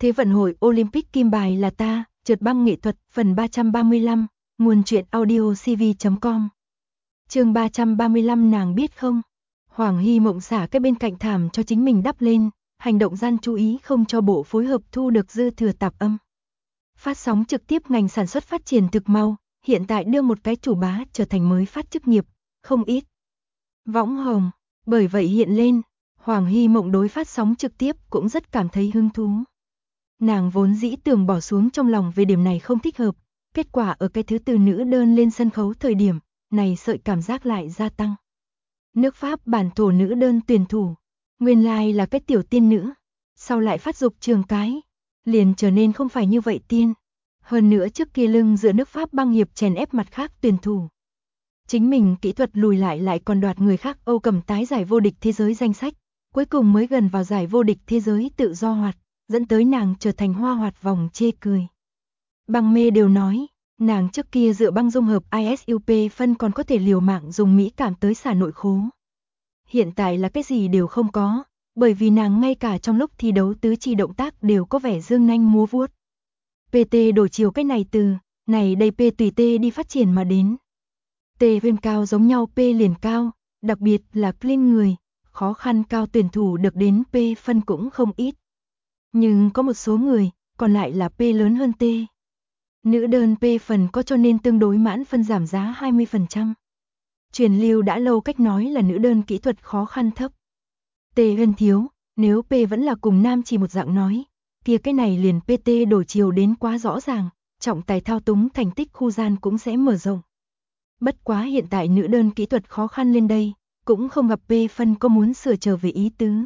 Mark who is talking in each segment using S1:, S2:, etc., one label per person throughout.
S1: Thế vận hội Olympic kim bài là ta, trượt băng nghệ thuật, phần 335, nguồn truyện audio cv.com. Chương 335 nàng biết không? Hoàng Hy Mộng xả cái bên cạnh thảm cho chính mình đắp lên, hành động gian chú ý không cho bộ phối hợp thu được dư thừa tạp âm. Phát sóng trực tiếp ngành sản xuất phát triển thực mau, hiện tại đưa một cái chủ bá trở thành mới phát chức nghiệp, không ít. Võng hồng, bởi vậy hiện lên, Hoàng Hy Mộng đối phát sóng trực tiếp cũng rất cảm thấy hứng thú. Nàng vốn dĩ tưởng bỏ xuống trong lòng về điểm này không thích hợp, kết quả ở cái thứ từ nữ đơn lên sân khấu thời điểm, này sợi cảm giác lại gia tăng. Nước Pháp bản thổ nữ đơn tuyển thủ, nguyên lai là cái tiểu tiên nữ, sau lại phát dục trường cái, liền trở nên không phải như vậy tiên. Hơn nữa trước kia lưng giữa nước Pháp băng hiệp chèn ép mặt khác tuyển thủ. Chính mình kỹ thuật lùi lại còn đoạt người khác Âu cầm tái giải vô địch thế giới danh sách, cuối cùng mới gần vào giải vô địch thế giới tự do hoạt, dẫn tới nàng trở thành hoa hoạt vòng chê cười. Băng mê đều nói, nàng trước kia dựa băng dung hợp ISUP phân còn có thể liều mạng dùng mỹ cảm tới xả nội khố. Hiện tại là cái gì đều không có, bởi vì nàng ngay cả trong lúc thi đấu tứ chi động tác đều có vẻ dương nanh múa vuốt. PT đổi chiều cái này từ, này đây P tùy T đi phát triển mà đến. T viên cao giống nhau P liền cao, đặc biệt là clean người, khó khăn cao tuyển thủ được đến P phân cũng không ít. Nhưng có một số người, còn lại là P lớn hơn T. Nữ đơn P phần có cho nên tương đối mãn phân giảm giá 20%. Truyền lưu đã lâu cách nói là nữ đơn kỹ thuật khó khăn thấp. T hơn thiếu, nếu P vẫn là cùng nam chỉ một dạng nói, kia cái này liền PT đổi chiều đến quá rõ ràng, trọng tài thao túng thành tích khu gian cũng sẽ mở rộng. Bất quá hiện tại nữ đơn kỹ thuật khó khăn lên đây, cũng không gặp P phân có muốn sửa trở về ý tứ.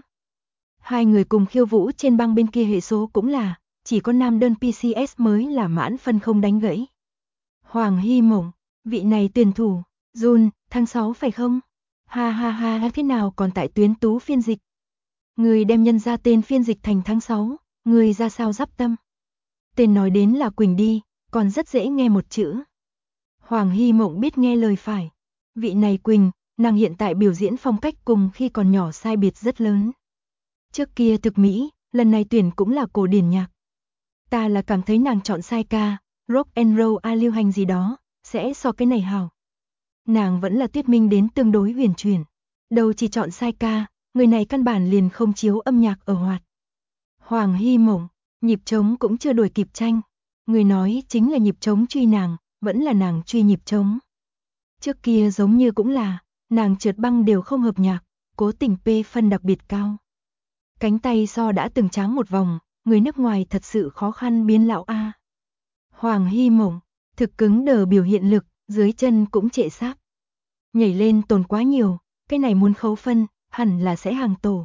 S1: Hai người cùng khiêu vũ trên băng bên kia hệ số cũng là, chỉ có nam đơn PCS mới là mãn phân không đánh gãy. Hoàng Hy Mộng, vị này tuyển thủ, Jun, tháng 6 phải không? Ha ha ha, thế nào còn tại tuyến tú phiên dịch? Người đem nhân ra tên phiên dịch thành tháng 6, người ra sao giáp tâm? Tên nói đến là Quỳnh đi, còn rất dễ nghe một chữ. Hoàng Hy Mộng biết nghe lời phải. Vị này Quỳnh, nàng hiện tại biểu diễn phong cách cùng khi còn nhỏ sai biệt rất lớn. Trước kia thực mỹ, lần này tuyển cũng là cổ điển nhạc. Ta là cảm thấy nàng chọn sai ca, rock and roll lưu hành gì đó, sẽ so cái này hào. Nàng vẫn là thuyết minh đến tương đối huyền chuyển. Đâu chỉ chọn sai ca, người này căn bản liền không chiếu âm nhạc ở hoạt. Hoàng Hy Mộng, nhịp trống cũng chưa đuổi kịp tranh. Người nói chính là nhịp trống truy nàng, vẫn là nàng truy nhịp trống. Trước kia giống như cũng là, nàng trượt băng đều không hợp nhạc, cố tình P phân đặc biệt cao. Cánh tay so đã từng tráng một vòng, người nước ngoài thật sự khó khăn biến lão A. Hoàng Hy Mộng, thực cứng đờ biểu hiện lực, dưới chân cũng trệ xác. Nhảy lên tồn quá nhiều, cái này muốn khấu phân, hẳn là sẽ hàng tổ.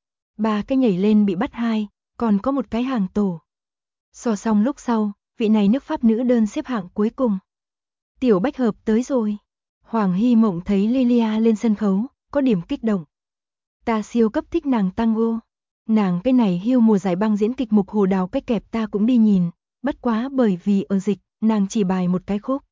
S1: 3 cái nhảy lên bị bắt 2, còn có một cái hàng tổ. So xong lúc sau, vị này nước Pháp nữ đơn xếp hạng cuối cùng. Tiểu Bách Hợp tới rồi. Hoàng Hy Mộng thấy Lilia lên sân khấu, có điểm kích động. Ta siêu cấp thích nàng tango. Nàng cái này hưu mùa giải băng diễn kịch mục Hồ Đào cách kẹp ta cũng đi nhìn, bất quá bởi vì ở dịch, nàng chỉ bài một cái khúc.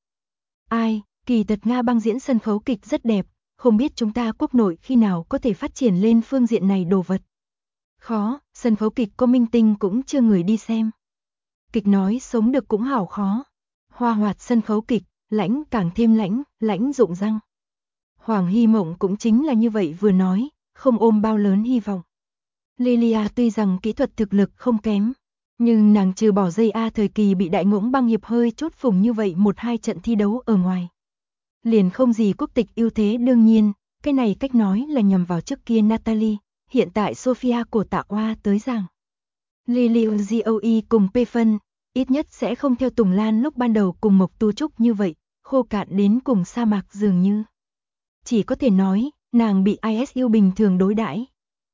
S1: Ai, kỳ thật Nga băng diễn sân khấu kịch rất đẹp, không biết chúng ta quốc nội khi nào có thể phát triển lên phương diện này đồ vật. Khó, sân khấu kịch có minh tinh cũng chưa người đi xem. Kịch nói sống được cũng hảo khó. Hoa hoạt sân khấu kịch, lãnh càng thêm lãnh rụng răng. Hoàng Hy Mộng cũng chính là như vậy vừa nói, không ôm bao lớn hy vọng. Lilia tuy rằng kỹ thuật thực lực không kém, nhưng nàng trừ bỏ dây A thời kỳ bị đại ngỗng băng hiệp hơi chốt phùng như vậy 1-2 trận thi đấu ở ngoài. Liền không gì quốc tịch ưu thế đương nhiên, cái này cách nói là nhằm vào trước kia Natalie, hiện tại Sophia của Tạ Oa tới rằng. Lilia GOE cùng P phân, ít nhất sẽ không theo Tùng Lan lúc ban đầu cùng Mộc Tu Trúc như vậy, khô cạn đến cùng sa mạc dường như. Chỉ có thể nói, nàng bị ISU bình thường đối đãi.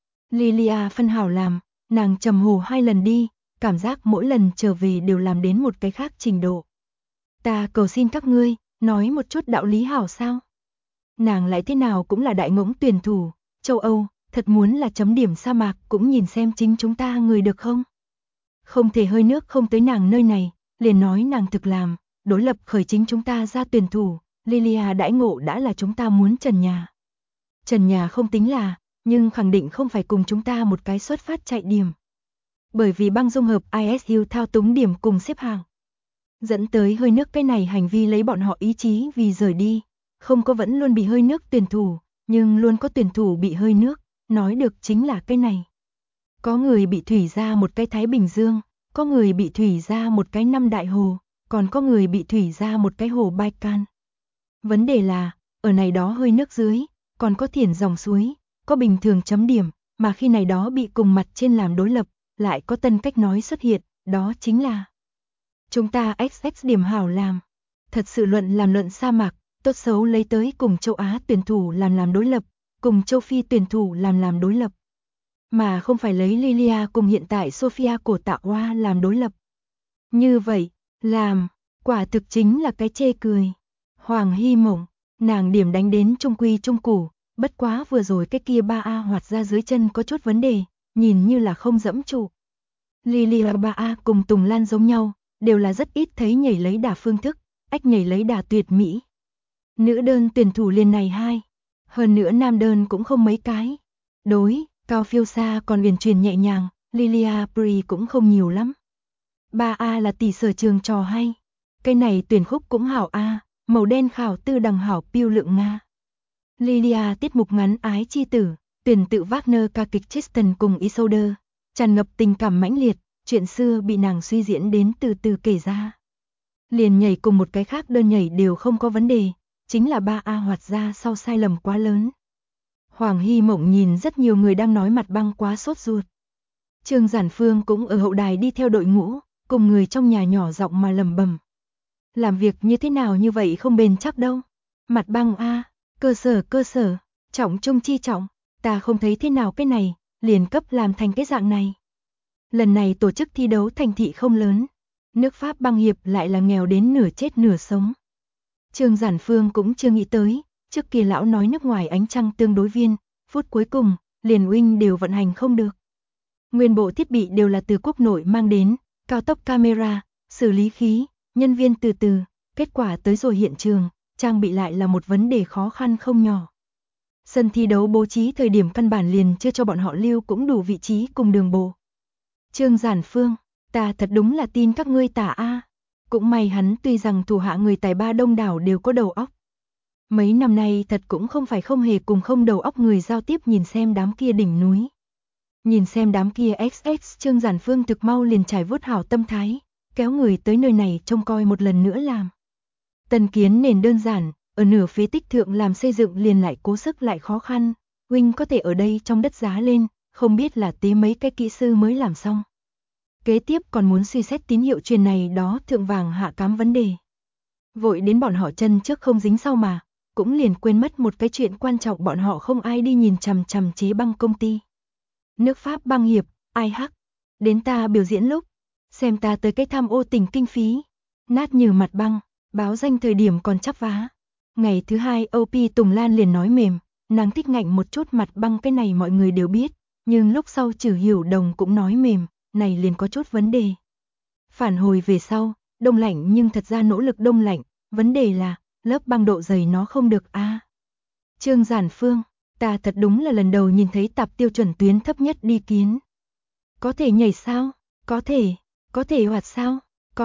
S1: Lilia phân hảo làm, nàng trầm hồ 2 lần đi, cảm giác mỗi lần trở về đều làm đến một cái khác trình độ. Ta cầu xin các ngươi, nói một chút đạo lý hảo sao? Nàng lại thế nào cũng là đại ngỗng tuyển thủ, châu Âu, thật muốn là chấm điểm sa mạc cũng nhìn xem chính chúng ta người được không? Không thể hơi nước không tới nàng nơi này, liền nói nàng thực làm, đối lập khởi chính chúng ta ra tuyển thủ, Lilia đãi ngộ đã là chúng ta muốn trần nhà. Trần nhà không tính là, nhưng khẳng định không phải cùng chúng ta một cái xuất phát chạy điểm. bởi vì băng dung hợp ISU thao túng điểm cùng xếp hàng. Dẫn tới hơi nước cái này hành vi lấy bọn họ ý chí vì rời đi, không có vẫn luôn bị hơi nước tuyển thủ, nhưng luôn có tuyển thủ bị hơi nước, nói được chính là cái này. Có người bị thủy ra một cái Thái Bình Dương, có người bị thủy ra một cái Năm Đại Hồ, còn có người bị thủy ra một cái hồ Baikal. Vấn đề là, ở này đó hơi nước dưới, còn có thiển dòng suối, có bình thường chấm điểm, mà khi này đó bị cùng mặt trên làm đối lập, lại có tân cách nói xuất hiện, đó chính là chúng ta XX điểm hảo làm. Thật sự làm luận sa mạc, tốt xấu lấy tới cùng châu Á tuyển thủ làm đối lập, cùng châu Phi tuyển thủ làm đối lập. Mà không phải lấy Lilia cùng hiện tại Sophia Cổ Tạ Hoa làm đối lập. Như vậy, làm, quả thực chính là cái chê cười. Hoàng Hy Mộng, nàng điểm đánh đến trung quy trung củ, bất quá vừa rồi cái kia 3A hoạt ra dưới chân có chút vấn đề, nhìn như là không dẫm trụ. Lilia 3A cùng Tùng Lan giống nhau, đều là rất ít thấy nhảy lấy đà phương thức, ách nhảy lấy đà tuyệt mỹ. Nữ đơn tuyển thủ liền này hai, hơn nữa nam đơn cũng không mấy cái. Đối, cao phiêu xa còn huyền truyền nhẹ nhàng, Lilia Pri cũng không nhiều lắm. 3A là tỷ sở trường trò hay. Cái này tuyển khúc cũng hảo A, màu đen khảo tư đằng hảo piêu lượng Nga. Lilia tiết mục ngắn Ái Chi Tử, tuyển tự Wagner ca kịch Tristan cùng Isolde, tràn ngập tình cảm mãnh liệt, chuyện xưa bị nàng suy diễn đến từ từ kể ra. Liền nhảy cùng một cái khác đơn nhảy đều không có vấn đề, chính là 3A hoạt ra sau sai lầm quá lớn. Hoàng Hy Mộng nhìn rất nhiều người đang nói mặt băng quá sốt ruột. Trương Giản Phương cũng ở hậu đài đi theo đội ngũ, cùng người trong nhà nhỏ giọng mà lẩm bẩm. Làm việc như thế nào như vậy không bền chắc đâu. Mặt băng a, cơ sở, trọng trung chi trọng, ta không thấy thế nào cái này, liền cấp làm thành cái dạng này. Lần này tổ chức thi đấu thành thị không lớn, nước Pháp băng hiệp lại là nghèo đến nửa chết nửa sống. Trương Giản Phương cũng chưa nghĩ tới, trước kia lão nói nước ngoài ánh trăng tương đối viên, phút cuối cùng, liền Wing đều vận hành không được. Nguyên bộ thiết bị đều là từ quốc nội mang đến, cao tốc camera, xử lý khí, nhân viên từ từ, kết quả tới rồi hiện trường, trang bị lại là một vấn đề khó khăn không nhỏ. Sân thi đấu bố trí thời điểm căn bản liền chưa cho bọn họ lưu cũng đủ vị trí cùng đường bộ. Trương Giản Phương, ta thật đúng là tin các ngươi tả a. Cũng may hắn tuy rằng thủ hạ người tài ba đông đảo đều có đầu óc. Mấy năm nay thật cũng không phải không hề cùng không đầu óc người giao tiếp nhìn xem đám kia đỉnh núi. Nhìn xem đám kia XX Trương Giản Phương thực mau liền trải vuốt hảo tâm thái, kéo người tới nơi này trông coi một lần nữa làm. Tần kiến nền đơn giản, ở nửa phế tích thượng làm xây dựng liền lại cố sức lại khó khăn, huynh có thể ở đây trong đất giá lên, không biết là tế mấy cái kỹ sư mới làm xong. Kế tiếp còn muốn suy xét tín hiệu truyền này đó thượng vàng hạ cám vấn đề. Vội đến bọn họ chân trước không dính sau mà, cũng liền quên mất một cái chuyện quan trọng bọn họ không ai đi nhìn chằm chằm chế băng công ty. Nước Pháp băng hiệp, ai hắc, đến ta biểu diễn lúc, xem ta tới cái tham ô tình kinh phí, nát như mặt băng, báo danh thời điểm còn chắp vá. Ngày thứ hai OP Tùng Lan liền nói mềm, nàng thích ngạnh một chút mặt băng cái này mọi người đều biết, nhưng lúc sau Trử Hiểu Đồng cũng nói mềm, này liền có chút vấn đề. Phản hồi về sau, đông lạnh nhưng thật ra nỗ lực đông lạnh, vấn đề là, lớp băng độ dày nó không được a. Trương Giản Phương, ta thật đúng là lần đầu nhìn thấy tạp tiêu chuẩn tuyến thấp nhất đi kiến. Có thể nhảy sao? Có thể hoạt sao?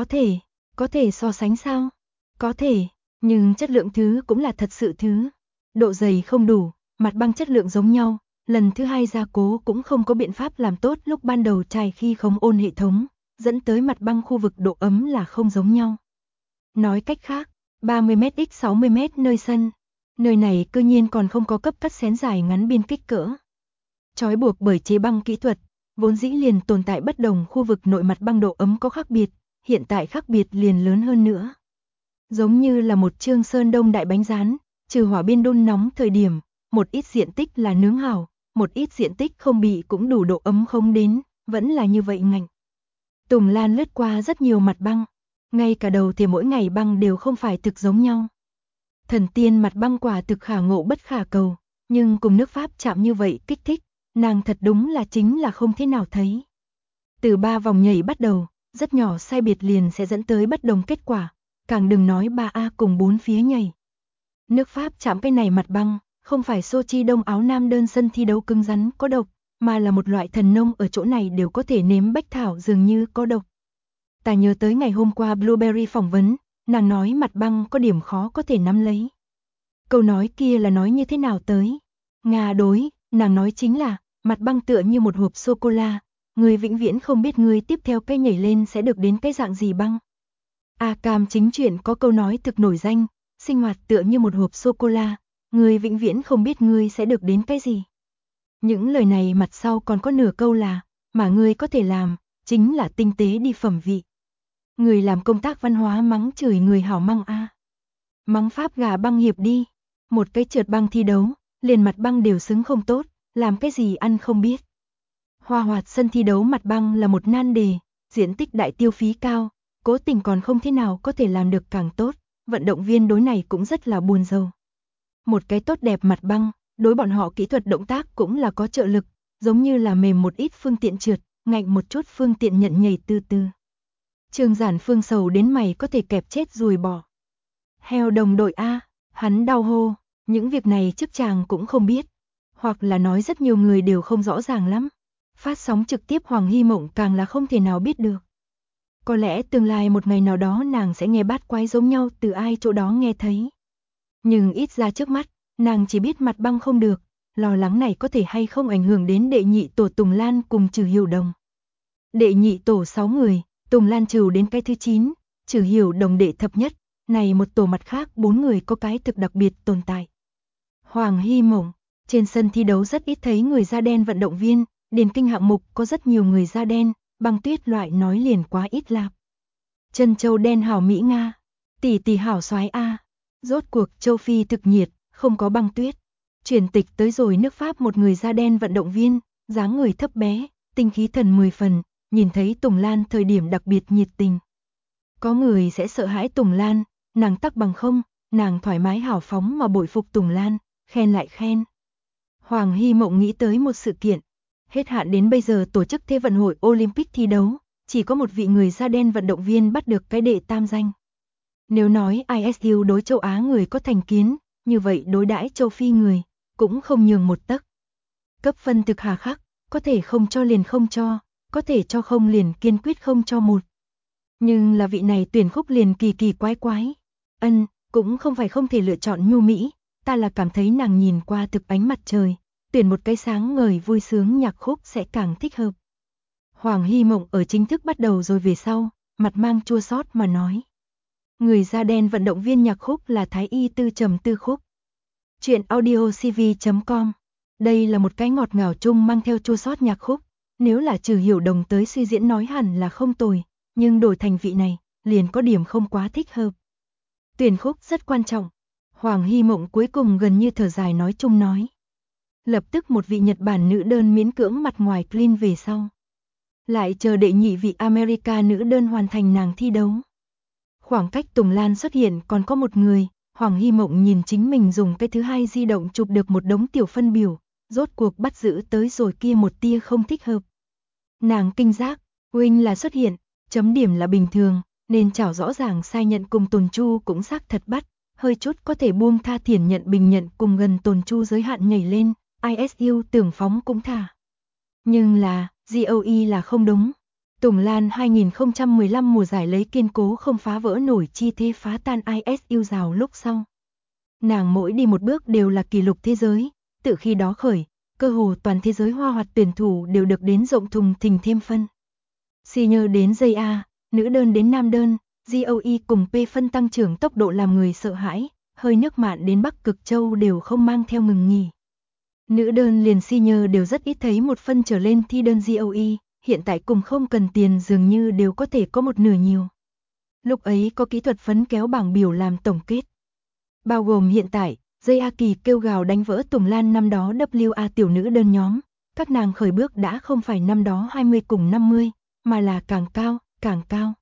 S1: Có thể so sánh sao? Có thể, nhưng chất lượng thứ cũng là thật sự thứ. Độ dày không đủ, mặt băng chất lượng giống nhau, lần thứ hai gia cố cũng không có biện pháp làm tốt lúc ban đầu trải khi không ôn hệ thống, dẫn tới mặt băng khu vực độ ấm là không giống nhau. Nói cách khác, 30m x 60m nơi sân, nơi này cư nhiên còn không có cấp cắt xén dài ngắn biên kích cỡ. Trói buộc bởi chế băng kỹ thuật, vốn dĩ liền tồn tại bất đồng khu vực nội mặt băng độ ấm có khác biệt, hiện tại khác biệt liền lớn hơn nữa. Giống như là một trương sơn đông đại bánh rán, trừ hỏa biên đun nóng thời điểm, một ít diện tích là nướng hảo, một ít diện tích không bị cũng đủ độ ấm không đến, vẫn là như vậy ngạnh. Tùng Lan lướt qua rất nhiều mặt băng, ngay cả đầu thì mỗi ngày băng đều không phải thực giống nhau. Thần tiên mặt băng quả thực khả ngộ bất khả cầu, nhưng cùng nước Pháp chạm như vậy kích thích, nàng thật đúng là chính là không thế nào thấy. Từ 3 vòng nhảy bắt đầu, rất nhỏ sai biệt liền sẽ dẫn tới bất đồng kết quả, càng đừng nói 3A cùng 4 phía nhảy. Nước Pháp chạm cái này mặt băng, không phải Sochi Đông Áo Nam đơn sân thi đấu cứng rắn có độc, mà là một loại thần nông ở chỗ này đều có thể nếm bách thảo dường như có độc. Ta nhớ tới ngày hôm qua Blueberry phỏng vấn, nàng nói mặt băng có điểm khó có thể nắm lấy. Câu nói kia là nói như thế nào tới? Nga đối, nàng nói chính là, mặt băng tựa như một hộp sô-cô-la, người vĩnh viễn không biết người tiếp theo cái nhảy lên sẽ được đến cái dạng gì băng. Cam chính truyện có câu nói thực nổi danh, sinh hoạt tựa như một hộp sô-cô-la, người vĩnh viễn không biết người sẽ được đến cái gì. Những lời này mặt sau còn có nửa câu là, mà người có thể làm, chính là tinh tế đi phẩm vị. Người làm công tác văn hóa mắng chửi người hảo măng Mắng pháp gà băng hiệp đi, một cái trượt băng thi đấu, liền mặt băng đều xứng không tốt, làm cái gì ăn không biết. Hoa hoạt sân thi đấu mặt băng là một nan đề, diện tích đại tiêu phí cao, cố tình còn không thế nào có thể làm được càng tốt, vận động viên đối này cũng rất là buồn rầu. Một cái tốt đẹp mặt băng, đối bọn họ kỹ thuật động tác cũng là có trợ lực, giống như là mềm một ít phương tiện trượt, ngạnh một chút phương tiện nhận nhảy từ từ. Trương Giản Phương sầu đến mày có thể kẹp chết ruồi bỏ. Heo đồng đội hắn đau hô, những việc này trước chàng cũng không biết, hoặc là nói rất nhiều người đều không rõ ràng lắm. Phát sóng trực tiếp Hoàng Hy Mộng càng là không thể nào biết được. Có lẽ tương lai một ngày nào đó nàng sẽ nghe bát quái giống nhau từ ai chỗ đó nghe thấy. Nhưng ít ra trước mắt, nàng chỉ biết mặt băng không được, lo lắng này có thể hay không ảnh hưởng đến đệ nhị tổ Tùng Lan cùng Trừ Hiểu Đồng. Đệ nhị tổ 6 người, Tùng Lan trừ đến cái thứ 9, Trừ Hiểu Đồng đệ thập nhất, này một tổ mặt khác 4 người có cái thực đặc biệt tồn tại. Hoàng Hy Mộng, trên sân thi đấu rất ít thấy người da đen vận động viên, điền kinh hạng mục có rất nhiều người da đen, băng tuyết loại nói liền quá ít lạp. Chân châu đen hảo Mỹ Nga, tỷ tỷ hảo soái rốt cuộc châu Phi thực nhiệt, không có băng tuyết. Chuyển tịch tới rồi nước Pháp một người da đen vận động viên, dáng người thấp bé, tinh khí thần 10 phần, nhìn thấy Tùng Lan thời điểm đặc biệt nhiệt tình. Có người sẽ sợ hãi Tùng Lan, nàng tắc bằng không, nàng thoải mái hào phóng mà bội phục Tùng Lan, khen lại khen. Hoàng Hy Mộng nghĩ tới một sự kiện, hết hạn đến bây giờ tổ chức Thế vận hội Olympic thi đấu, chỉ có một vị người da đen vận động viên bắt được cái đệ tam danh. Nếu nói ISU đối châu Á người có thành kiến, như vậy đối đãi châu Phi người, cũng không nhường một tấc. Cấp phân thực hà khắc, có thể không cho liền không cho, có thể cho không liền kiên quyết không cho một. Nhưng là vị này tuyển khúc liền kỳ kỳ quái quái. Cũng không phải không thể lựa chọn nhu mỹ, ta là cảm thấy nàng nhìn qua thực ánh mặt trời, tuyển một cái sáng ngời vui sướng nhạc khúc sẽ càng thích hợp. Hoàng Hy Mộng ở chính thức bắt đầu rồi về sau, mặt mang chua xót mà nói. Người da đen vận động viên nhạc khúc là Thái Y Tư Trầm Tư khúc. Chuyện audiocv.com. Đây là một cái ngọt ngào chung mang theo chua xót nhạc khúc, nếu là Trừ Hiểu Đồng tới suy diễn nói hẳn là không tồi, nhưng đổi thành vị này, liền có điểm không quá thích hợp. Tuyển khúc rất quan trọng. Hoàng Hy Mộng cuối cùng gần như thở dài nói chung nói. Lập tức một vị Nhật Bản nữ đơn miễn cưỡng mặt ngoài clean về sau. Lại chờ đệ nhị vị America nữ đơn hoàn thành nàng thi đấu. Khoảng cách Tùng Lan xuất hiện còn có một người, Hoàng Hy Mộng nhìn chính mình dùng cái thứ hai di động chụp được một đống tiểu phân biểu, rốt cuộc bắt giữ tới rồi kia một tia không thích hợp. Nàng kinh giác, Huynh là xuất hiện, chấm điểm là bình thường, nên chảo rõ ràng sai nhận cùng Tồn Chu cũng xác thật bắt, hơi chút có thể buông tha thiển nhận bình nhận cùng gần Tồn Chu giới hạn nhảy lên, ISU tưởng phóng cũng thả. Nhưng là, GOE là không đúng. Tùng Lan 2015 mùa giải lấy kiên cố không phá vỡ nổi chi thế phá tan ISU rào lúc sau. Nàng mỗi đi một bước đều là kỷ lục thế giới, từ khi đó khởi, cơ hồ toàn thế giới hoa hoạt tuyển thủ đều được đến rộng thùng thình thêm phân. Senior đến JA, nữ đơn đến nam đơn, GOE cùng P phân tăng trưởng tốc độ làm người sợ hãi, hơi nước mạn đến Bắc Cực Châu đều không mang theo ngừng nghỉ. Nữ đơn liền senior đều rất ít thấy một phân trở lên thi đơn GOE, hiện tại cùng không cần tiền dường như đều có thể có một nửa nhiều. Lúc ấy có kỹ thuật phấn kéo bảng biểu làm tổng kết. Bao gồm hiện tại, JA Kỳ kêu gào đánh vỡ Tùng Lan năm đó WA tiểu nữ đơn nhóm, các nàng khởi bước đã không phải năm đó 20 cùng 50, mà là càng cao.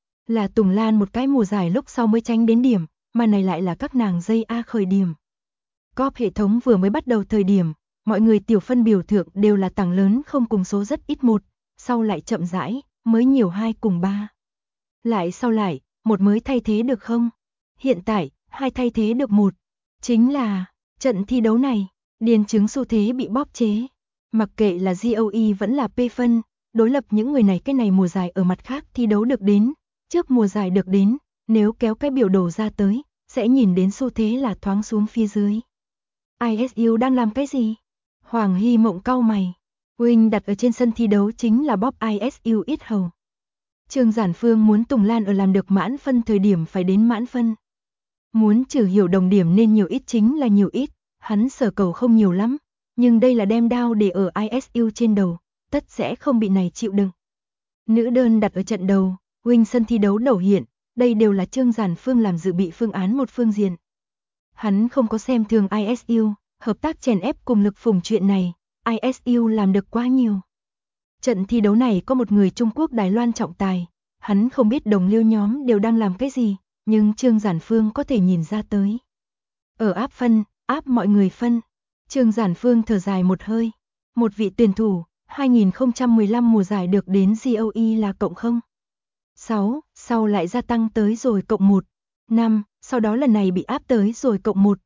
S1: Là Tùng Lan một cái mùa giải lúc sau mới tránh đến điểm, mà này lại là các nàng JA khởi điểm. COP hệ thống vừa mới bắt đầu thời điểm, mọi người tiểu phân biểu thượng đều là tảng lớn không cùng số rất ít một, sau lại chậm rãi, mới nhiều 2 cùng 3. Lại sau lại, một mới thay thế được không? Hiện tại, 2 thay thế được 1. Chính là, trận thi đấu này, điền chứng xu thế bị bóp chế. Mặc kệ là GOE vẫn là P phân, đối lập những người này cái này mùa giải ở mặt khác thi đấu được đến, trước mùa giải được đến, nếu kéo cái biểu đồ ra tới, sẽ nhìn đến xu thế là thoáng xuống phía dưới. ISU đang làm cái gì? Hoàng Hy Mộng cau mày. Wing đặt ở trên sân thi đấu chính là bóp ISU ít hầu. Trương Giản Phương muốn Tùng Lan ở làm được mãn phân thời điểm phải đến mãn phân. Muốn trừ hiểu đồng điểm nên nhiều ít chính là nhiều ít, hắn sở cầu không nhiều lắm, nhưng đây là đem đao để ở ISU trên đầu, tất sẽ không bị này chịu đựng. Nữ đơn đặt ở trận đầu, Wing sân thi đấu đầu hiện, đây đều là Trương Giản Phương làm dự bị phương án một phương diện. Hắn không có xem thường ISU, hợp tác chèn ép cùng lực phùng chuyện này, ISU làm được quá nhiều. Trận thi đấu này có một người Trung Quốc Đài Loan trọng tài, hắn không biết đồng liêu nhóm đều đang làm cái gì, nhưng Trương Giản Phương có thể nhìn ra tới. Ở áp phân, áp mọi người phân, Trương Giản Phương thở dài một hơi. Một vị tuyển thủ, 2015 mùa giải được đến GOE là cộng 0. 6, sau lại gia tăng tới rồi cộng 1. 5, sau đó lần này bị áp tới rồi cộng 1.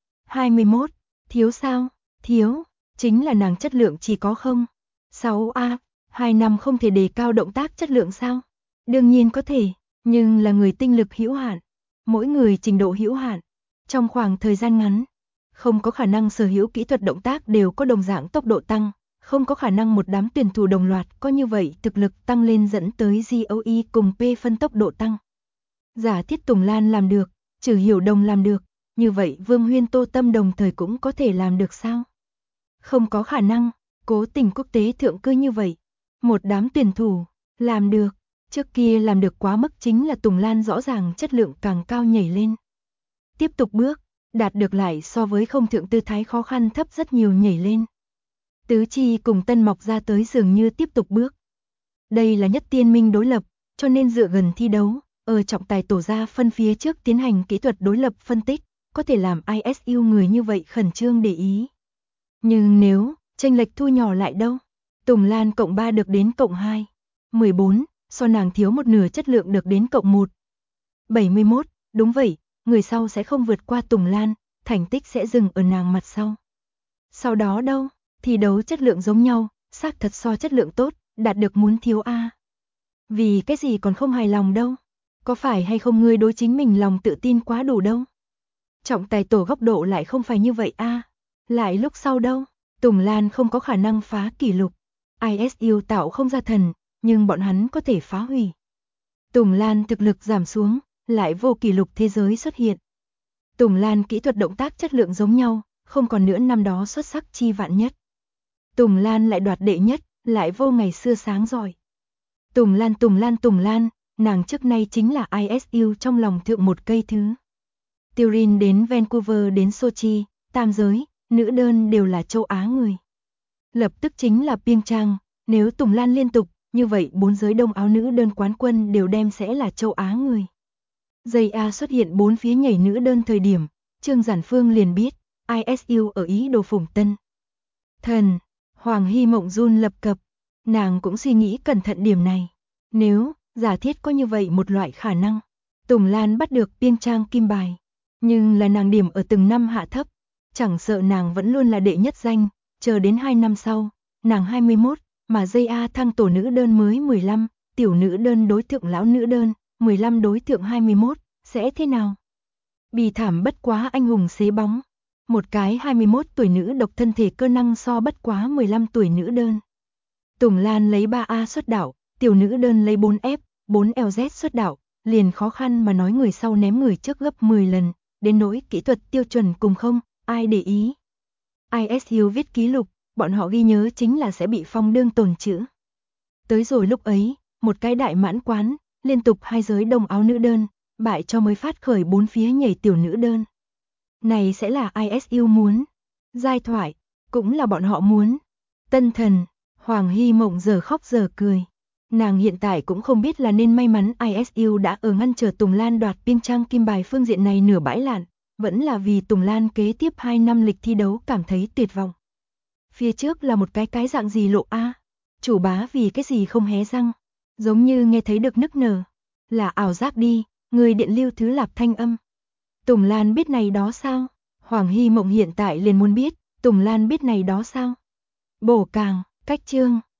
S1: 21, thiếu sao? Thiếu, chính là nàng chất lượng chỉ có 0. 6A, 2 năm không thể đề cao động tác chất lượng sao? Đương nhiên có thể, nhưng là người tinh lực hữu hạn, mỗi người trình độ hữu hạn, trong khoảng thời gian ngắn, không có khả năng sở hữu kỹ thuật động tác đều có đồng dạng tốc độ tăng, không có khả năng một đám tuyển thủ đồng loạt có như vậy thực lực tăng lên dẫn tới GOE cùng P phân tốc độ tăng. Giả thiết Tùng Lan làm được, Trừ Hiểu Đồng làm được, như vậy Vương Huyên Tô Tâm đồng thời cũng có thể làm được sao? Không có khả năng, cố tình quốc tế thượng cư như vậy. Một đám tuyển thủ, làm được, trước kia làm được quá mức chính là Tùng Lan rõ ràng chất lượng càng cao nhảy lên. Tiếp tục bước, đạt được lại so với không thượng tư thái khó khăn thấp rất nhiều nhảy lên. Tứ chi cùng Tân mọc ra tới dường như tiếp tục bước. Đây là nhất tiên minh đối lập, cho nên dựa gần thi đấu, ở trọng tài tổ ra phân phía trước tiến hành kỹ thuật đối lập phân tích, có thể làm ISU người như vậy khẩn trương để ý. Nhưng nếu chênh lệch thu nhỏ lại đâu? Tùng Lan cộng 3 được đến cộng 2, 14, so nàng thiếu một nửa chất lượng được đến cộng 1. 71, đúng vậy, người sau sẽ không vượt qua Tùng Lan, thành tích sẽ dừng ở nàng mặt sau. Sau đó đâu? Thi đấu chất lượng giống nhau, xác thật so chất lượng tốt, đạt được muốn thiếu A. Vì cái gì còn không hài lòng đâu? Có phải hay không ngươi đối chính mình lòng tự tin quá đủ đâu? Trọng tài tổ góc độ lại không phải như vậy A. Lại lúc sau đâu? Tùng Lan không có khả năng phá kỷ lục. ISU tạo không ra thần, nhưng bọn hắn có thể phá hủy. Tùng Lan thực lực giảm xuống, lại vô kỷ lục thế giới xuất hiện. Tùng Lan kỹ thuật động tác chất lượng giống nhau, không còn nữa năm đó xuất sắc chi vạn nhất. Tùng Lan lại đoạt đệ nhất, lại vô ngày xưa sáng giỏi. Tùng Lan, nàng trước nay chính là ISU trong lòng thượng một cây thứ. Turin đến Vancouver đến Sochi, tam giới, nữ đơn đều là châu Á người. Lập tức chính là Pyeongchang, nếu Tùng Lan liên tục, như vậy 4 giới Đông Áo nữ đơn quán quân đều đem sẽ là châu Á người. Giây A xuất hiện 4 phía nhảy nữ đơn thời điểm, Trương Giản Phương liền biết, ISU ở ý đồ phủng tân. Thần, Hoàng Hy Mộng run lập cập, nàng cũng suy nghĩ cẩn thận điểm này. Nếu, giả thiết có như vậy một loại khả năng, Tùng Lan bắt được Pyeongchang kim bài, nhưng là nàng điểm ở từng năm hạ thấp, chẳng sợ nàng vẫn luôn là đệ nhất danh, chờ đến 2 năm sau, nàng 21, mà dây A thăng tổ nữ đơn mới 15, tiểu nữ đơn đối thượng lão nữ đơn, 15 đối thượng 21, sẽ thế nào? Bì thảm bất quá anh hùng xế bóng. Một cái 21 tuổi nữ độc thân thể cơ năng so bất quá 15 tuổi nữ đơn. Tùng Lan lấy 3A xuất đạo, tiểu nữ đơn lấy 4F, 4LZ xuất đạo, liền khó khăn mà nói người sau ném người trước gấp 10 lần, đến nỗi kỹ thuật tiêu chuẩn cùng không, ai để ý. ISU viết ký lục, bọn họ ghi nhớ chính là sẽ bị phong đương tồn chữ. Tới rồi lúc ấy, một cái đại mãn quán, liên tục 2 giới Đông Áo nữ đơn, bại cho mới phát khởi 4 phía nhảy tiểu nữ đơn. Này sẽ là ISU muốn. Giai thoại, cũng là bọn họ muốn. Tân thần, Hoàng Hy Mộng giờ khóc giờ cười. Nàng hiện tại cũng không biết là nên may mắn ISU đã ở ngăn trở Tùng Lan đoạt Pyeongchang kim bài phương diện này nửa bãi lạn, vẫn là vì Tùng Lan kế tiếp 2 năm lịch thi đấu cảm thấy tuyệt vọng. Phía trước là một cái dạng gì lộ A? Chủ bá vì cái gì không hé răng? Giống như nghe thấy được nức nở. Là ảo giác đi, người điện lưu thứ lạp thanh âm. Tùng Lan biết này đó sao? Hoàng Hy Mộng hiện tại liền muốn biết, Tùng Lan biết này đó sao? Bổ càng, cách chương.